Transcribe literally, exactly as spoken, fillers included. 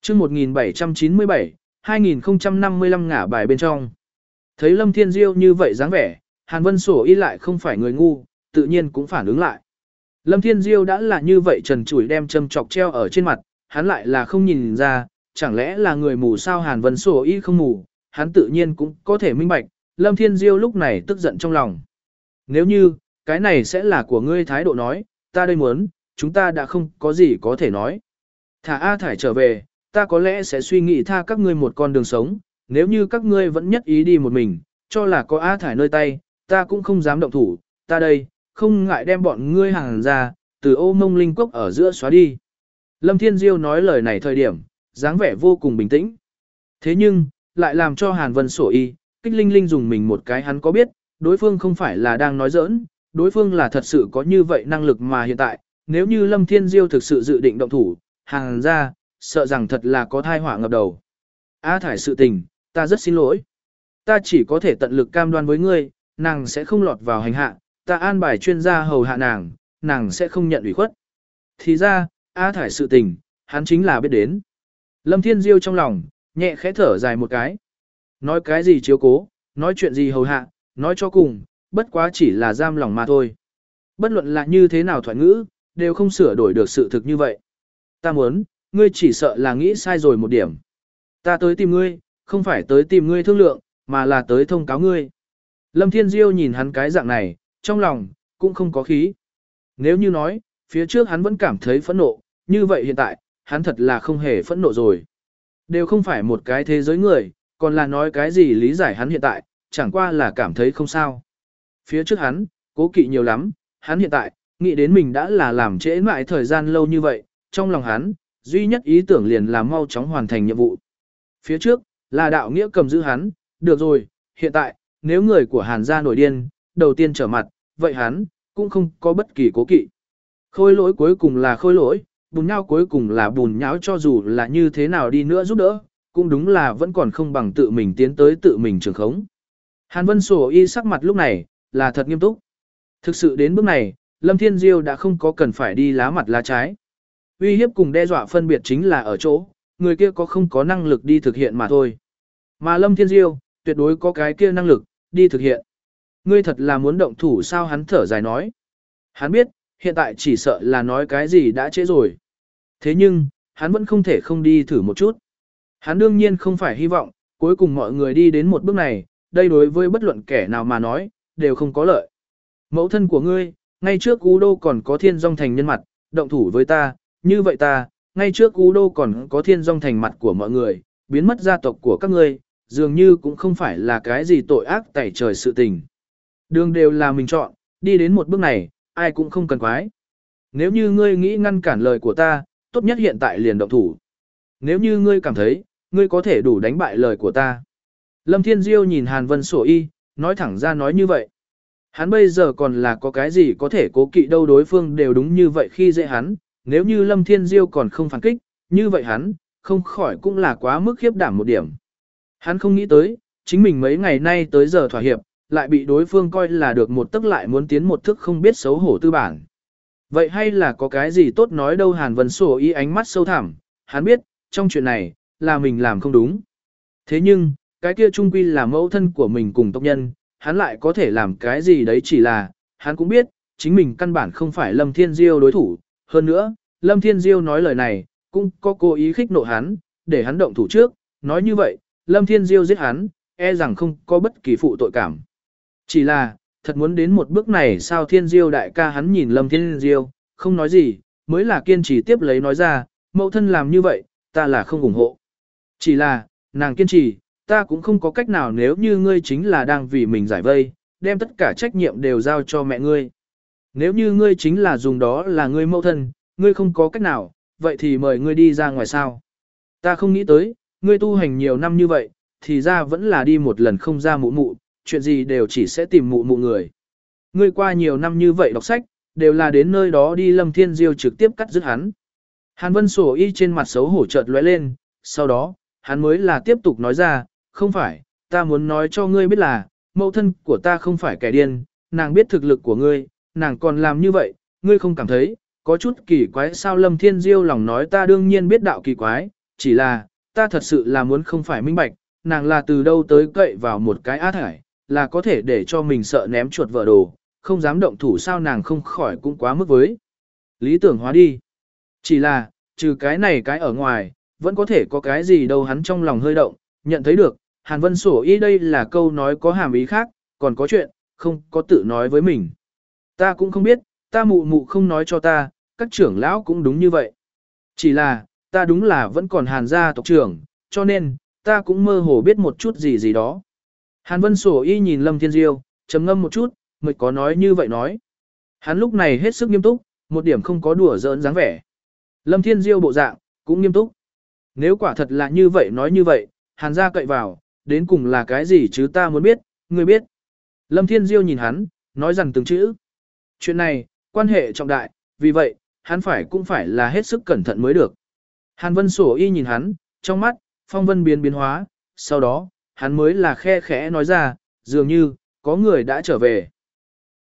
chương một nghìn bảy trăm chín mươi bảy, hai nghìn không trăm năm mươi lăm ngả bài bên trong. Thấy Lâm Thiên Diêu như vậy dáng vẻ, Hàn Vân Sổ y lại không phải người ngu, tự nhiên cũng phản ứng lại. Lâm Thiên Diêu đã là như vậy trần trụi đem châm chọc treo ở trên mặt, hắn lại là không nhìn ra, chẳng lẽ là người mù sao? Hàn Vân Sổ y không mù, hắn tự nhiên cũng có thể minh bạch, Lâm Thiên Diêu lúc này tức giận trong lòng. Nếu như, cái này sẽ là của ngươi thái độ nói, ta đây muốn, chúng ta đã không có gì có thể nói. Thả A Thải trở về, ta có lẽ sẽ suy nghĩ tha các ngươi một con đường sống, nếu như các ngươi vẫn nhất ý đi một mình, cho là có A Thải nơi tay, ta cũng không dám động thủ, ta đây, không ngại đem bọn ngươi hàng ra, từ ô mông linh cốc ở giữa xóa đi. Lâm Thiên Diêu nói lời này thời điểm, dáng vẻ vô cùng bình tĩnh. Thế nhưng, lại làm cho Hàn Vân Sổ y, kích linh linh dùng mình một cái. Hắn có biết, đối phương không phải là đang nói giỡn, đối phương là thật sự có như vậy năng lực. Mà hiện tại, nếu như Lâm Thiên Diêu thực sự dự định động thủ, hàng ra, sợ rằng thật là có thai họa ngập đầu. A Thải sự tình, ta rất xin lỗi. Ta chỉ có thể tận lực cam đoan với ngươi, nàng sẽ không lọt vào hành hạ, ta an bài chuyên gia hầu hạ nàng, nàng sẽ không nhận ủy khuất. Thì ra, A Thải sự tình, hắn chính là biết đến. Lâm Thiên Diêu trong lòng, nhẹ khẽ thở dài một cái. Nói cái gì chiếu cố, nói chuyện gì hầu hạ, nói cho cùng, bất quá chỉ là giam lòng mà thôi. Bất luận là như thế nào thoại ngữ, đều không sửa đổi được sự thực như vậy. Ta muốn, ngươi chỉ sợ là nghĩ sai rồi một điểm. Ta tới tìm ngươi, không phải tới tìm ngươi thương lượng, mà là tới thông cáo ngươi. Lâm Thiên Diêu nhìn hắn cái dạng này, trong lòng, cũng không có khí. Nếu như nói, phía trước hắn vẫn cảm thấy phẫn nộ, như vậy hiện tại, hắn thật là không hề phẫn nộ rồi. Đều không phải một cái thế giới người, còn là nói cái gì lý giải hắn hiện tại, chẳng qua là cảm thấy không sao. Phía trước hắn, cố kỵ nhiều lắm, hắn hiện tại, nghĩ đến mình đã là làm trễ mãi thời gian lâu như vậy, trong lòng hắn, duy nhất ý tưởng liền là mau chóng hoàn thành nhiệm vụ. Phía trước, là đạo nghĩa cầm giữ hắn, được rồi, hiện tại, nếu người của Hàn gia nổi điên, đầu tiên trở mặt, vậy hắn, cũng không có bất kỳ cố kỵ. Khôi lỗi cuối cùng là khôi lỗi, bùn nhão cuối cùng là bùn nhão, cho dù là như thế nào đi nữa giúp đỡ, cũng đúng là vẫn còn không bằng tự mình tiến tới tự mình trường khống. Hàn Vân Sổ y sắc mặt lúc này, là thật nghiêm túc. Thực sự đến bước này, Lâm Thiên Diêu đã không có cần phải đi lá mặt lá trái. Uy hiếp cùng đe dọa phân biệt chính là ở chỗ, người kia có không có năng lực đi thực hiện mà thôi. Mà Lâm Thiên Diêu, tuyệt đối có cái kia năng lực, đi thực hiện. Ngươi thật là muốn động thủ sao? Hắn thở dài nói. Hắn biết, hiện tại chỉ sợ là nói cái gì đã trễ rồi. Thế nhưng, hắn vẫn không thể không đi thử một chút. Hắn đương nhiên không phải hy vọng, cuối cùng mọi người đi đến một bước này, đây đối với bất luận kẻ nào mà nói, đều không có lợi. Mẫu thân của ngươi, ngay trước Ú Đô còn có Thiên Dung Thành nhân mặt, động thủ với ta, như vậy ta, ngay trước Ú Đô còn có Thiên Dung Thành mặt của mọi người, biến mất gia tộc của các ngươi, dường như cũng không phải là cái gì tội ác tẩy trời sự tình. Đường đều là mình chọn, đi đến một bước này, ai cũng không cần quái. Nếu như ngươi nghĩ ngăn cản lời của ta, tốt nhất hiện tại liền động thủ. Nếu như ngươi cảm thấy, ngươi có thể đủ đánh bại lời của ta. Lâm Thiên Diêu nhìn Hàn Vân Sổ y, nói thẳng ra nói như vậy. Hắn bây giờ còn là có cái gì có thể cố kỵ đâu, đối phương đều đúng như vậy khi dễ hắn. Nếu như Lâm Thiên Diêu còn không phản kích, như vậy hắn, không khỏi cũng là quá mức khiếp đảm một điểm. Hắn không nghĩ tới, chính mình mấy ngày nay tới giờ thỏa hiệp, lại bị đối phương coi là được một tức lại muốn tiến một thức không biết xấu hổ tư bản. Vậy hay là có cái gì tốt nói đâu? Hàn Vân Sổ y ánh mắt sâu thẳm, hắn biết, trong chuyện này, là mình làm không đúng. Thế nhưng, cái kia trung quy là mẫu thân của mình cùng tộc nhân, hắn lại có thể làm cái gì đấy, chỉ là, hắn cũng biết, chính mình căn bản không phải Lâm Thiên Diêu đối thủ. Hơn nữa, Lâm Thiên Diêu nói lời này, cũng có cố ý khích nộ hắn, để hắn động thủ trước, nói như vậy, Lâm Thiên Diêu giết hắn, e rằng không có bất kỳ phụ tội cảm. Chỉ là, thật muốn đến một bước này sao? Thiên Diêu đại ca hắn nhìn Lâm Thiên Diêu, không nói gì, mới là kiên trì tiếp lấy nói ra, mẫu thân làm như vậy, ta là không ủng hộ. Chỉ là, nàng kiên trì, ta cũng không có cách nào, nếu như ngươi chính là đang vì mình giải vây, đem tất cả trách nhiệm đều giao cho mẹ ngươi. Nếu như ngươi chính là dùng đó là ngươi mẫu thân, ngươi không có cách nào, vậy thì mời ngươi đi ra ngoài sao. Ta không nghĩ tới, ngươi tu hành nhiều năm như vậy, thì ra vẫn là đi một lần không ra mụ mụ, chuyện gì đều chỉ sẽ tìm mụ mụ người. Ngươi qua nhiều năm như vậy đọc sách, đều là đến nơi đó đi. Lâm Thiên Diêu trực tiếp cắt dứt hắn. Hàn Vân Sổ y trên mặt xấu hổ chợt lóe lên, sau đó, hắn mới là tiếp tục nói ra, không phải, ta muốn nói cho ngươi biết là, mẫu thân của ta không phải kẻ điên, nàng biết thực lực của ngươi, nàng còn làm như vậy, ngươi không cảm thấy, có chút kỳ quái sao? Lâm Thiên Diêu lòng nói, ta đương nhiên biết đạo kỳ quái, chỉ là, ta thật sự là muốn không phải minh bạch, nàng là từ đâu tới cậy vào một cái át hải, là có thể để cho mình sợ ném chuột vợ đồ, không dám động thủ sao nàng không khỏi cũng quá mức với. Lý tưởng hóa đi. Chỉ là, trừ cái này cái ở ngoài, vẫn có thể có cái gì đâu hắn trong lòng hơi động, nhận thấy được, Hàn Vân sổ y đây là câu nói có hàm ý khác, còn có chuyện, không có tự nói với mình. Ta cũng không biết, ta mụ mụ không nói cho ta, các trưởng lão cũng đúng như vậy. Chỉ là, ta đúng là vẫn còn Hàn gia tộc trưởng, cho nên, ta cũng mơ hồ biết một chút gì gì đó. Hàn Vân sổ y nhìn Lâm Thiên Diêu, trầm ngâm một chút, mới có nói như vậy nói. Hắn lúc này hết sức nghiêm túc, một điểm không có đùa giỡn dáng vẻ. Lâm Thiên Diêu bộ dạng, cũng nghiêm túc. Nếu quả thật là như vậy nói như vậy, Hàn gia cậy vào, đến cùng là cái gì chứ ta muốn biết, ngươi biết. Lâm Thiên Diêu nhìn hắn, nói rằng từng chữ. Chuyện này, quan hệ trọng đại, vì vậy, hắn phải cũng phải là hết sức cẩn thận mới được. Hàn Vân sổ y nhìn hắn, trong mắt, phong vân biến biến hóa, sau đó, hắn mới là khe khẽ nói ra, dường như, có người đã trở về.